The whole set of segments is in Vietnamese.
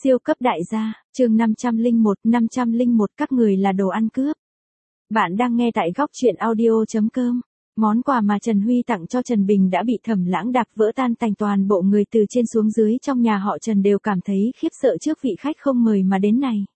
Siêu cấp đại gia, chương 501 các người là đồ ăn cướp. Bạn đang nghe tại góc truyện audio.com. Món quà mà Trần Huy tặng cho Trần Bình đã bị Thẩm Lãng đạp vỡ tan tành, toàn bộ người từ trên xuống dưới trong nhà họ Trần đều cảm thấy khiếp sợ trước vị khách không mời mà đến này.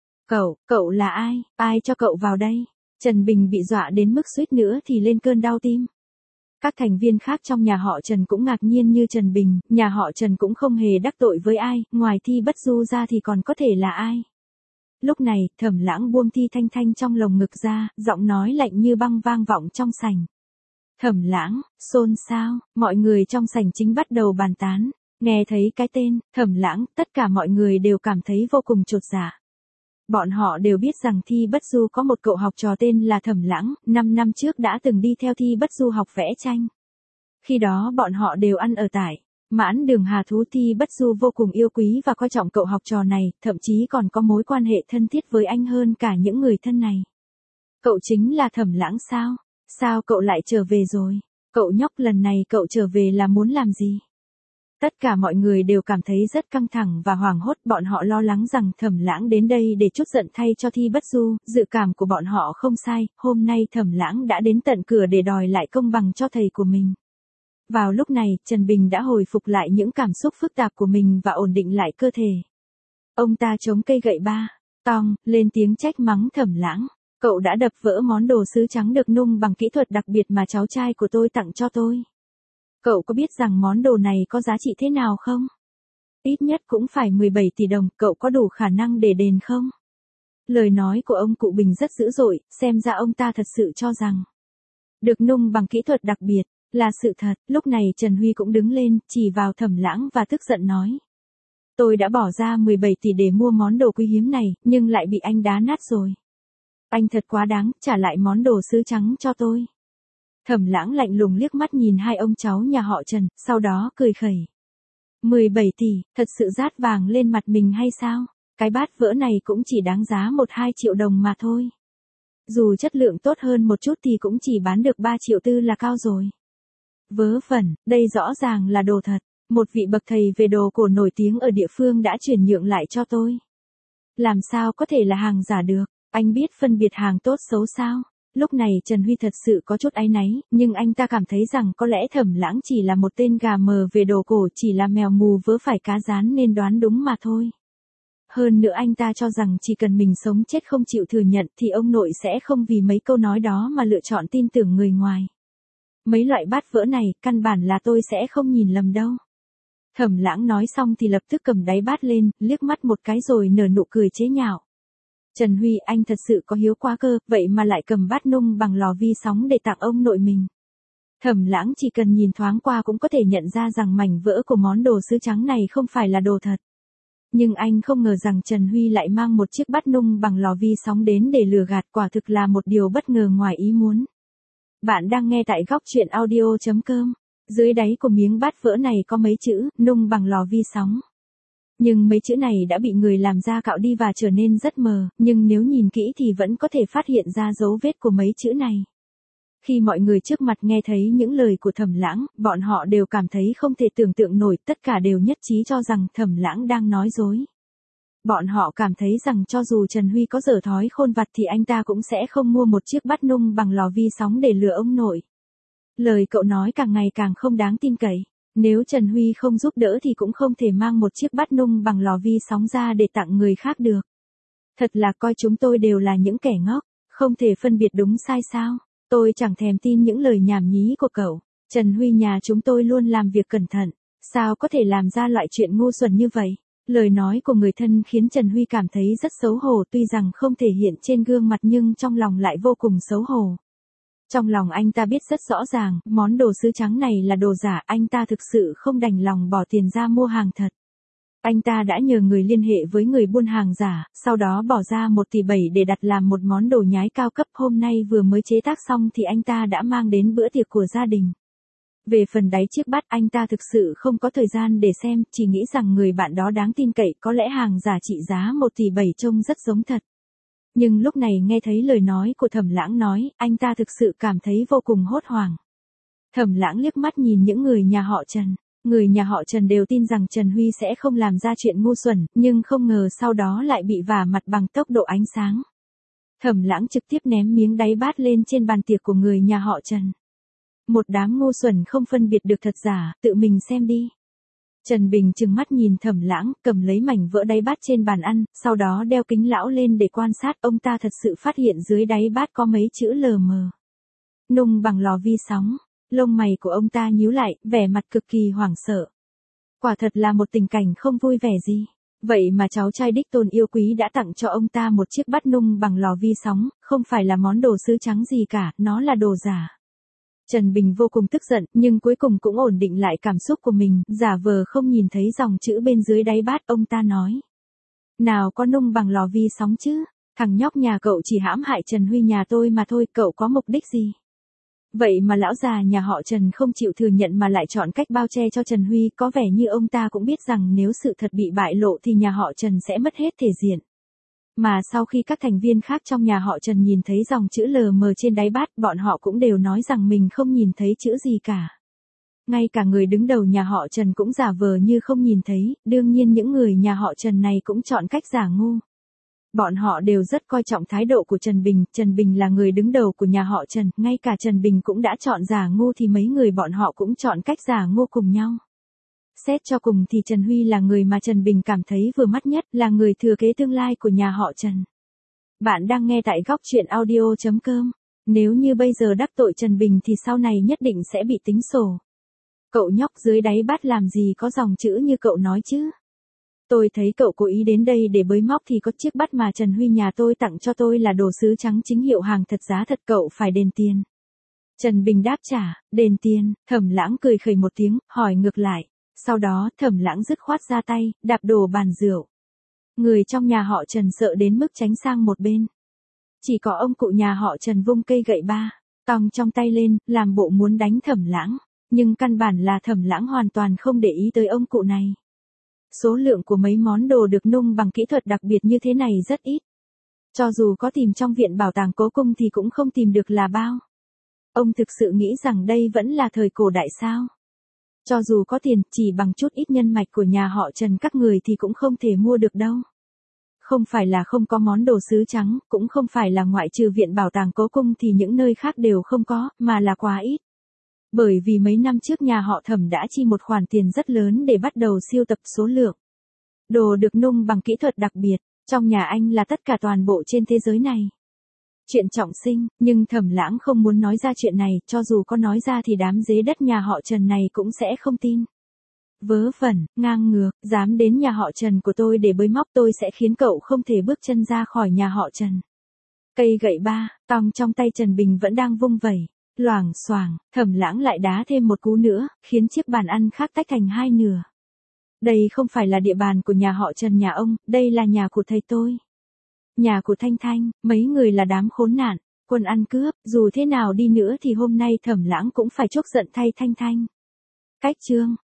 Cậu là ai? Ai cho cậu vào đây? Trần Bình bị dọa đến mức suýt nữa thì lên cơn đau tim. Các thành viên khác trong nhà họ Trần cũng ngạc nhiên như Trần Bình, nhà họ Trần cũng không hề đắc tội với ai, ngoài Thi Bất Du ra thì còn có thể là ai. Lúc này, Thẩm Lãng buông Thi Thanh Thanh trong lồng ngực ra, giọng nói lạnh như băng vang vọng trong sảnh. Thẩm Lãng, xôn xao, mọi người trong sảnh chính bắt đầu bàn tán, nghe thấy cái tên, Thẩm Lãng, tất cả mọi người đều cảm thấy vô cùng chột dạ. Bọn họ đều biết rằng Thi Bất Du có một cậu học trò tên là Thẩm Lãng, 5 năm trước đã từng đi theo Thi Bất Du học vẽ tranh. Khi đó bọn họ đều ăn ở tại Mãn Đường Hà Thú. Thi Bất Du vô cùng yêu quý và coi trọng cậu học trò này, thậm chí còn có mối quan hệ thân thiết với anh hơn cả những người thân này. Cậu chính là Thẩm Lãng sao? Sao cậu lại trở về rồi? Cậu nhóc, lần này cậu trở về là muốn làm gì? Tất cả mọi người đều cảm thấy rất căng thẳng và hoảng hốt, bọn họ lo lắng rằng Thẩm Lãng đến đây để trút giận thay cho Thi Bất Du, dự cảm của bọn họ không sai, hôm nay Thẩm Lãng đã đến tận cửa để đòi lại công bằng cho thầy của mình. Vào lúc này, Trần Bình đã hồi phục lại những cảm xúc phức tạp của mình và ổn định lại cơ thể. Ông ta chống cây gậy ba, tong, lên tiếng trách mắng Thẩm Lãng. Cậu đã đập vỡ món đồ sứ trắng được nung bằng kỹ thuật đặc biệt mà cháu trai của tôi tặng cho tôi. Cậu có biết rằng món đồ này có giá trị thế nào không? Ít nhất cũng phải 17 tỷ đồng, cậu có đủ khả năng để đền không? Lời nói của ông cụ Bình rất dữ dội, xem ra ông ta thật sự cho rằng được nung bằng kỹ thuật đặc biệt là sự thật. Lúc này Trần Huy cũng đứng lên, chỉ vào Thẩm Lãng và tức giận nói. Tôi đã bỏ ra 17 tỷ để mua món đồ quý hiếm này, nhưng lại bị anh đá nát rồi. Anh thật quá đáng, trả lại món đồ sứ trắng cho tôi. Thẩm Lãng lạnh lùng liếc mắt nhìn hai ông cháu nhà họ Trần, sau đó cười khẩy. 17 tỷ, thật sự rát vàng lên mặt mình hay sao? Cái bát vỡ này cũng chỉ đáng giá 1-2 triệu đồng mà thôi. Dù chất lượng tốt hơn một chút thì cũng chỉ bán được 3 triệu tư là cao rồi. Vớ vẩn, đây rõ ràng là đồ thật. Một vị bậc thầy về đồ cổ nổi tiếng ở địa phương đã chuyển nhượng lại cho tôi. Làm sao có thể là hàng giả được? Anh biết phân biệt hàng tốt xấu sao? Lúc này Trần Huy thật sự có chút áy náy, nhưng anh ta cảm thấy rằng có lẽ Thẩm Lãng chỉ là một tên gà mờ về đồ cổ, chỉ là mèo mù vớ phải cá rán nên đoán đúng mà thôi. Hơn nữa anh ta cho rằng chỉ cần mình sống chết không chịu thừa nhận thì ông nội sẽ không vì mấy câu nói đó mà lựa chọn tin tưởng người ngoài. Mấy loại bát vỡ này, căn bản là tôi sẽ không nhìn lầm đâu. Thẩm Lãng nói xong thì lập tức cầm đáy bát lên, liếc mắt một cái rồi nở nụ cười chế nhạo. Trần Huy, anh thật sự có hiếu quá cơ, vậy mà lại cầm bát nung bằng lò vi sóng để tặng ông nội mình. Thẩm Lãng chỉ cần nhìn thoáng qua cũng có thể nhận ra rằng mảnh vỡ của món đồ sứ trắng này không phải là đồ thật. Nhưng anh không ngờ rằng Trần Huy lại mang một chiếc bát nung bằng lò vi sóng đến để lừa gạt, quả thực là một điều bất ngờ ngoài ý muốn. Bạn đang nghe tại góc truyện audio.com. Dưới đáy của miếng bát vỡ này có mấy chữ, nung bằng lò vi sóng. Nhưng mấy chữ này đã bị người làm ra cạo đi và trở nên rất mờ, nhưng nếu nhìn kỹ thì vẫn có thể phát hiện ra dấu vết của mấy chữ này. Khi mọi người trước mặt nghe thấy những lời của Thẩm Lãng, bọn họ đều cảm thấy không thể tưởng tượng nổi, tất cả đều nhất trí cho rằng Thẩm Lãng đang nói dối. Bọn họ cảm thấy rằng cho dù Trần Huy có dở thói khôn vặt thì anh ta cũng sẽ không mua một chiếc bát nung bằng lò vi sóng để lừa ông nội. Lời cậu nói càng ngày càng không đáng tin cậy. Nếu Trần Huy không giúp đỡ thì cũng không thể mang một chiếc bát nung bằng lò vi sóng ra để tặng người khác được. Thật là coi chúng tôi đều là những kẻ ngốc, không thể phân biệt đúng sai sao? Tôi chẳng thèm tin những lời nhảm nhí của cậu. Trần Huy nhà chúng tôi luôn làm việc cẩn thận, sao có thể làm ra loại chuyện ngu xuẩn như vậy? Lời nói của người thân khiến Trần Huy cảm thấy rất xấu hổ, tuy rằng không thể hiện trên gương mặt nhưng trong lòng lại vô cùng xấu hổ. Trong lòng anh ta biết rất rõ ràng, món đồ sứ trắng này là đồ giả, anh ta thực sự không đành lòng bỏ tiền ra mua hàng thật. Anh ta đã nhờ người liên hệ với người buôn hàng giả, sau đó bỏ ra 1,7 tỷ để đặt làm một món đồ nhái cao cấp, hôm nay vừa mới chế tác xong thì anh ta đã mang đến bữa tiệc của gia đình. Về phần đáy chiếc bát, anh ta thực sự không có thời gian để xem, chỉ nghĩ rằng người bạn đó đáng tin cậy, có lẽ hàng giả trị giá 1,7 tỷ trông rất giống thật. Nhưng lúc này nghe thấy lời nói của Thẩm Lãng nói, anh ta thực sự cảm thấy vô cùng hốt hoảng. Thẩm Lãng liếc mắt nhìn những người nhà họ Trần. Người nhà họ Trần đều tin rằng Trần Huy sẽ không làm ra chuyện ngu xuẩn, nhưng không ngờ sau đó lại bị vả mặt bằng tốc độ ánh sáng. Thẩm Lãng trực tiếp ném miếng đáy bát lên trên bàn tiệc của người nhà họ Trần. Một đám ngu xuẩn không phân biệt được thật giả, tự mình xem đi. Trần Bình trừng mắt nhìn Thẩm Lãng, cầm lấy mảnh vỡ đáy bát trên bàn ăn, sau đó đeo kính lão lên để quan sát. Ông ta thật sự phát hiện dưới đáy bát có mấy chữ lờ mờ. Nung bằng lò vi sóng. Lông mày của ông ta nhíu lại, vẻ mặt cực kỳ hoảng sợ. Quả thật là một tình cảnh không vui vẻ gì. Vậy mà cháu trai đích tôn yêu quý đã tặng cho ông ta một chiếc bát nung bằng lò vi sóng, không phải là món đồ sứ trắng gì cả, nó là đồ giả. Trần Bình vô cùng tức giận, nhưng cuối cùng cũng ổn định lại cảm xúc của mình, giả vờ không nhìn thấy dòng chữ bên dưới đáy bát. Ông ta nói. Nào có nung bằng lò vi sóng chứ, thằng nhóc nhà cậu chỉ hãm hại Trần Huy nhà tôi mà thôi, cậu có mục đích gì? Vậy mà lão già nhà họ Trần không chịu thừa nhận mà lại chọn cách bao che cho Trần Huy, có vẻ như ông ta cũng biết rằng nếu sự thật bị bại lộ thì nhà họ Trần sẽ mất hết thể diện. Mà sau khi các thành viên khác trong nhà họ Trần nhìn thấy dòng chữ lờ mờ trên đáy bát, bọn họ cũng đều nói rằng mình không nhìn thấy chữ gì cả. Ngay cả người đứng đầu nhà họ Trần cũng giả vờ như không nhìn thấy, đương nhiên những người nhà họ Trần này cũng chọn cách giả ngu. Bọn họ đều rất coi trọng thái độ của Trần Bình là người đứng đầu của nhà họ Trần, ngay cả Trần Bình cũng đã chọn giả ngu thì mấy người bọn họ cũng chọn cách giả ngu cùng nhau. Xét cho cùng thì Trần Huy là người mà Trần Bình cảm thấy vừa mắt nhất, là người thừa kế tương lai của nhà họ Trần. Bạn đang nghe tại góc truyện audio.com. Nếu như bây giờ đắc tội Trần Bình thì sau này nhất định sẽ bị tính sổ. Cậu nhóc dưới đáy bát làm gì có dòng chữ như cậu nói chứ? Tôi thấy cậu cố ý đến đây để bới móc thì có chiếc bát mà Trần Huy nhà tôi tặng cho tôi là đồ sứ trắng chính hiệu hàng thật giá thật, cậu phải đền tiền. Trần Bình đáp trả, đền tiền. Thẩm Lãng cười khẩy một tiếng, hỏi ngược lại. Sau đó Thẩm Lãng dứt khoát ra tay, đạp đổ bàn rượu. Người trong nhà họ Trần sợ đến mức tránh sang một bên. Chỉ có ông cụ nhà họ Trần vung cây gậy ba, tong trong tay lên, làm bộ muốn đánh Thẩm Lãng. Nhưng căn bản là Thẩm Lãng hoàn toàn không để ý tới ông cụ này. Số lượng của mấy món đồ được nung bằng kỹ thuật đặc biệt như thế này rất ít. Cho dù có tìm trong viện bảo tàng cố cung thì cũng không tìm được là bao. Ông thực sự nghĩ rằng đây vẫn là thời cổ đại sao? Cho dù có tiền, chỉ bằng chút ít nhân mạch của nhà họ Trần các người thì cũng không thể mua được đâu. Không phải là không có món đồ sứ trắng, cũng không phải là ngoại trừ viện bảo tàng cố cung thì những nơi khác đều không có, mà là quá ít. Bởi vì mấy năm trước nhà họ Thẩm đã chi một khoản tiền rất lớn để bắt đầu siêu tập số lượng đồ được nung bằng kỹ thuật đặc biệt, trong nhà anh là tất cả toàn bộ trên thế giới này. Chuyện trọng sinh, nhưng Thẩm Lãng không muốn nói ra chuyện này, cho dù có nói ra thì đám dế đất nhà họ Trần này cũng sẽ không tin. Vớ vẩn, ngang ngược, dám đến nhà họ Trần của tôi để bới móc, tôi sẽ khiến cậu không thể bước chân ra khỏi nhà họ Trần. Cây gậy ba, tong trong tay Trần Bình vẫn đang vung vẩy. Loảng xoảng, Thẩm Lãng lại đá thêm một cú nữa, khiến chiếc bàn ăn khác tách thành hai nửa. Đây không phải là địa bàn của nhà họ Trần nhà ông, đây là nhà của thầy tôi. Nhà của Thanh Thanh, mấy người là đám khốn nạn, quân ăn cướp, dù thế nào đi nữa thì hôm nay Thẩm Lãng cũng phải chốc giận thay Thanh Thanh. Cách chương.